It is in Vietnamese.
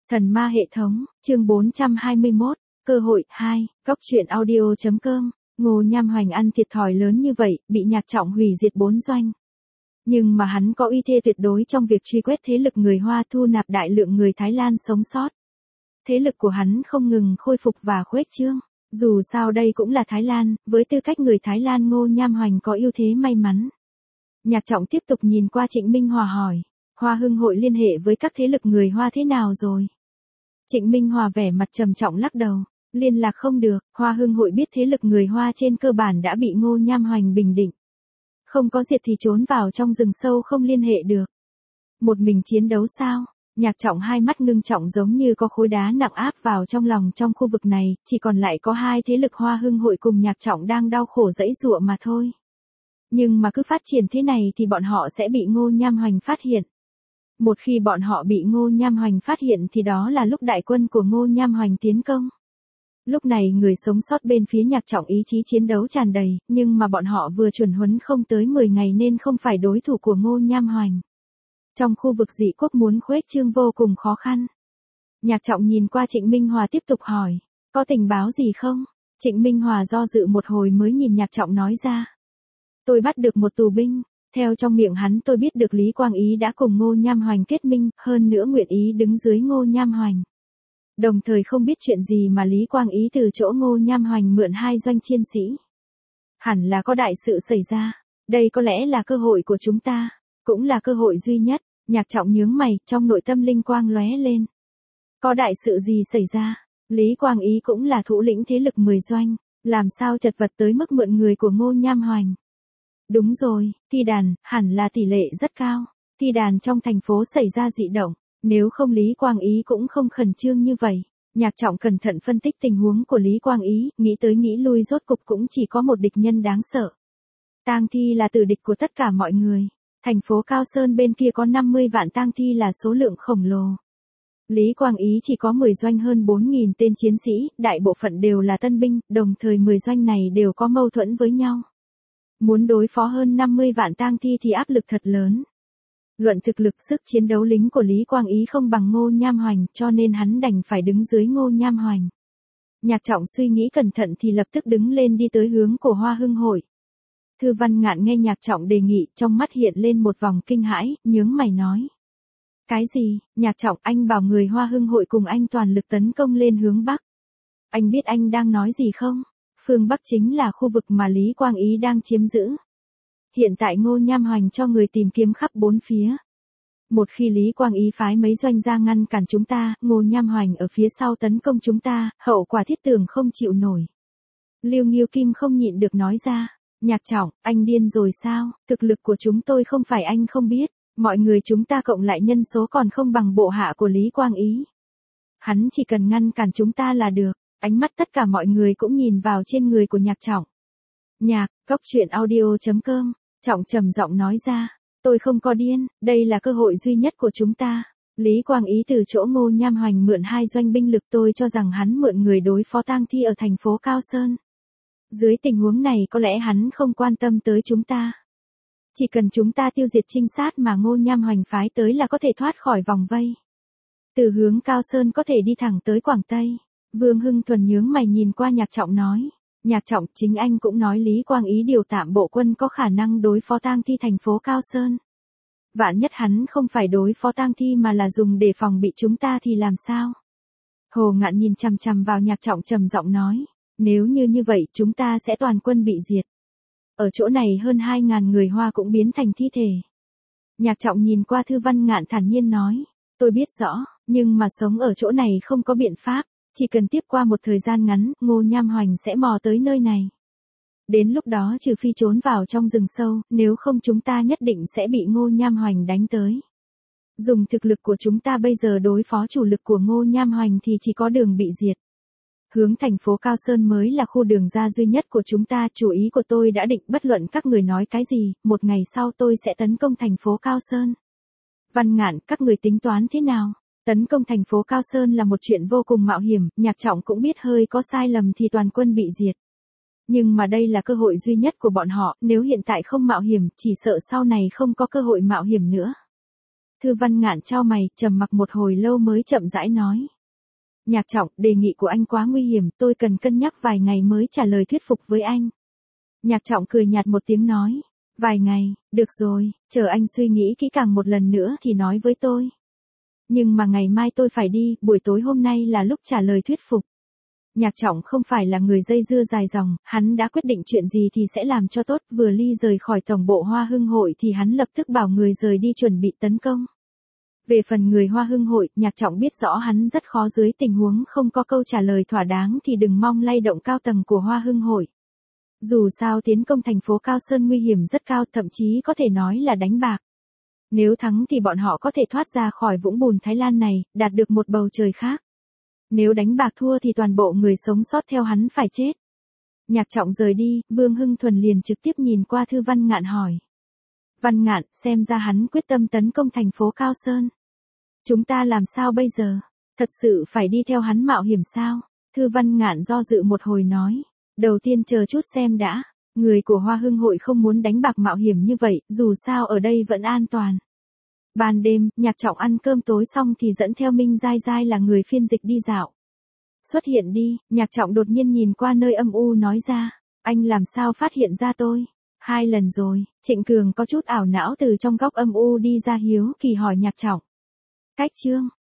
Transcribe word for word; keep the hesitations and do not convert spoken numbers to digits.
Thần ma hệ thống, chương bốn trăm hai mươi mốt, cơ hội, hai, góc truyện audio.com, Ngô Nham Hoành ăn thiệt thòi lớn như vậy, bị Nhạc Trọng hủy diệt bốn doanh. Nhưng mà hắn có uy thế tuyệt đối trong việc truy quét thế lực người Hoa thu nạp đại lượng người Thái Lan sống sót. Thế lực của hắn không ngừng khôi phục và khuếch trương. Dù sao đây cũng là Thái Lan, với tư cách người Thái Lan Ngô Nham Hoành có ưu thế may mắn. Nhạc Trọng tiếp tục nhìn qua Trịnh Minh Hòa hỏi, Hoa Hưng hội liên hệ với các thế lực người Hoa thế nào rồi? Trịnh Minh Hòa vẻ mặt trầm trọng lắc đầu, liên lạc không được, Hoa Hưng hội biết thế lực người Hoa trên cơ bản đã bị Ngô Nham Hoành bình định. Không có diệt thì trốn vào trong rừng sâu không liên hệ được. Một mình chiến đấu sao? Nhạc Trọng hai mắt ngưng trọng giống như có khối đá nặng áp vào trong lòng. Trong khu vực này, chỉ còn lại có hai thế lực Hoa Hưng hội cùng Nhạc Trọng đang đau khổ giãy giụa mà thôi. Nhưng mà cứ phát triển thế này thì bọn họ sẽ bị Ngô Nham Hoành phát hiện. Một khi bọn họ bị Ngô Nham Hoành phát hiện thì đó là lúc đại quân của Ngô Nham Hoành tiến công. Lúc này người sống sót bên phía Nhạc Trọng ý chí chiến đấu tràn đầy, nhưng mà bọn họ vừa chuẩn huấn không tới mười ngày nên không phải đối thủ của Ngô Nham Hoành. Trong khu vực dị quốc muốn khuếch trương vô cùng khó khăn. Nhạc Trọng nhìn qua Trịnh Minh Hòa tiếp tục hỏi, có tình báo gì không? Trịnh Minh Hòa do dự một hồi mới nhìn Nhạc Trọng nói ra. Tôi bắt được một tù binh, theo trong miệng hắn tôi biết được Lý Quang Ý đã cùng Ngô Nham Hoành kết minh, hơn nữa nguyện ý đứng dưới Ngô Nham Hoành. Đồng thời không biết chuyện gì mà Lý Quang Ý từ chỗ Ngô Nham Hoành mượn hai doanh chiên sĩ. Hẳn là có đại sự xảy ra, đây có lẽ là cơ hội của chúng ta, cũng là cơ hội duy nhất. Nhạc Trọng nhướng mày, trong nội tâm linh quang lóe lên. Có đại sự gì xảy ra? Lý Quang Ý cũng là thủ lĩnh thế lực mười doanh, làm sao chật vật tới mức mượn người của Ngô Nham Hoành? Đúng rồi, thi đàn, hẳn là tỷ lệ rất cao. Thi đàn trong thành phố xảy ra dị động, nếu không Lý Quang Ý cũng không khẩn trương như vậy. Nhạc Trọng cẩn thận phân tích tình huống của Lý Quang Ý, nghĩ tới nghĩ lui rốt cục cũng chỉ có một địch nhân đáng sợ. Tang thi là tử địch của tất cả mọi người. Thành phố Cao Sơn bên kia có năm mươi vạn tang thi là số lượng khổng lồ. Lý Quang Ý chỉ có mười doanh hơn bốn nghìn tên chiến sĩ, đại bộ phận đều là tân binh, đồng thời mười doanh này đều có mâu thuẫn với nhau. Muốn đối phó hơn năm mươi vạn tang thi thì áp lực thật lớn. Luận thực lực sức chiến đấu lính của Lý Quang Ý không bằng Ngô Nham Hoành, cho nên hắn đành phải đứng dưới Ngô Nham Hoành. Nhạc Trọng suy nghĩ cẩn thận thì lập tức đứng lên đi tới hướng của Hoa Hưng hội. Thư Văn Ngạn nghe Nhạc Trọng đề nghị, trong mắt hiện lên một vòng kinh hãi, nhướng mày nói. Cái gì? Nhạc Trọng, anh bảo người Hoa Hưng hội cùng anh toàn lực tấn công lên hướng Bắc. Anh biết anh đang nói gì không? Phương Bắc chính là khu vực mà Lý Quang Ý đang chiếm giữ. Hiện tại Ngô Nham Hoành cho người tìm kiếm khắp bốn phía. Một khi Lý Quang Ý phái mấy doanh ra ngăn cản chúng ta, Ngô Nham Hoành ở phía sau tấn công chúng ta, hậu quả thiết tưởng không chịu nổi. Lưu Nghiêu Kim không nhịn được nói ra. Nhạc Trọng, anh điên rồi sao? Thực lực của chúng tôi không phải anh không biết. Mọi người chúng ta cộng lại nhân số còn không bằng bộ hạ của Lý Quang Ý. Hắn chỉ cần ngăn cản chúng ta là được. Ánh mắt tất cả mọi người cũng nhìn vào trên người của Nhạc Trọng. Nhạc, góc truyện audio.com, Trọng trầm giọng nói ra. Tôi không có điên, đây là cơ hội duy nhất của chúng ta. Lý Quang Ý từ chỗ Ngô Nham Hoành mượn hai doanh binh lực, tôi cho rằng hắn mượn người đối phó tang thi ở thành phố Cao Sơn. Dưới tình huống này có lẽ hắn không quan tâm tới chúng ta. Chỉ cần chúng ta tiêu diệt trinh sát mà Ngô Nham Hoành phái tới là có thể thoát khỏi vòng vây. Từ hướng Cao Sơn có thể đi thẳng tới Quảng Tây. Vương Hưng Thuần nhướng mày nhìn qua Nhạc Trọng nói. Nhạc Trọng, chính anh cũng nói Lý Quang Ý điều tạm bộ quân có khả năng đối phó tang thi thành phố Cao Sơn. Vạn nhất hắn không phải đối phó tang thi mà là dùng để phòng bị chúng ta thì làm sao? Hồ Ngạn nhìn chằm chằm vào Nhạc Trọng trầm giọng nói. Nếu như như vậy chúng ta sẽ toàn quân bị diệt. Ở chỗ này hơn hai ngàn người Hoa cũng biến thành thi thể. Nhạc Trọng nhìn qua Thư Văn Ngạn thản nhiên nói. Tôi biết rõ, nhưng mà sống ở chỗ này không có biện pháp. Chỉ cần tiếp qua một thời gian ngắn, Ngô Nham Hoành sẽ mò tới nơi này. Đến lúc đó trừ phi trốn vào trong rừng sâu, nếu không chúng ta nhất định sẽ bị Ngô Nham Hoành đánh tới. Dùng thực lực của chúng ta bây giờ đối phó chủ lực của Ngô Nham Hoành thì chỉ có đường bị diệt. Hướng thành phố Cao Sơn mới là khu đường ra duy nhất của chúng ta, chủ ý của tôi đã định bất luận các người nói cái gì, một ngày sau tôi sẽ tấn công thành phố Cao Sơn. Văn Ngạn, các người tính toán thế nào? Tấn công thành phố Cao Sơn là một chuyện vô cùng mạo hiểm, Nhạc Trọng cũng biết hơi có sai lầm thì toàn quân bị diệt. Nhưng mà đây là cơ hội duy nhất của bọn họ, nếu hiện tại không mạo hiểm, chỉ sợ sau này không có cơ hội mạo hiểm nữa. Thư Văn Ngạn chau mày, trầm mặc một hồi lâu mới chậm rãi nói. Nhạc Trọng, đề nghị của anh quá nguy hiểm, tôi cần cân nhắc vài ngày mới trả lời thuyết phục với anh. Nhạc Trọng cười nhạt một tiếng nói. Vài ngày, được rồi, chờ anh suy nghĩ kỹ càng một lần nữa thì nói với tôi. Nhưng mà ngày mai tôi phải đi, buổi tối hôm nay là lúc trả lời thuyết phục. Nhạc Trọng không phải là người dây dưa dài dòng, hắn đã quyết định chuyện gì thì sẽ làm cho tốt, vừa ly rời khỏi tổng bộ Hoa Hưng hội thì hắn lập tức bảo người rời đi chuẩn bị tấn công. Về phần người Hoa Hưng hội, Nhạc Trọng biết rõ hắn rất khó dưới tình huống không có câu trả lời thỏa đáng thì đừng mong lay động cao tầng của Hoa Hưng hội. Dù sao tiến công thành phố Cao Sơn nguy hiểm rất cao, thậm chí có thể nói là đánh bạc. Nếu thắng thì bọn họ có thể thoát ra khỏi vũng bùn Thái Lan này, đạt được một bầu trời khác. Nếu đánh bạc thua thì toàn bộ người sống sót theo hắn phải chết. Nhạc Trọng rời đi, Vương Hưng Thuần liền trực tiếp nhìn qua Thư Văn Ngạn hỏi. Văn Ngạn, xem ra hắn quyết tâm tấn công thành phố Cao Sơn. Chúng ta làm sao bây giờ? Thật sự phải đi theo hắn mạo hiểm sao? Thư Văn Ngạn do dự một hồi nói. Đầu tiên chờ chút xem đã. Người của Hoa Hưng hội không muốn đánh bạc mạo hiểm như vậy, dù sao ở đây vẫn an toàn. Ban đêm, Nhạc Trọng ăn cơm tối xong thì dẫn theo Minh Giai Giai là người phiên dịch đi dạo. Xuất hiện đi, Nhạc Trọng đột nhiên nhìn qua nơi âm u nói ra. Anh làm sao phát hiện ra tôi? Hai lần rồi, Trịnh Cường có chút ảo não từ trong góc âm u đi ra hiếu kỳ hỏi Nhạc Trọng. Cách chương.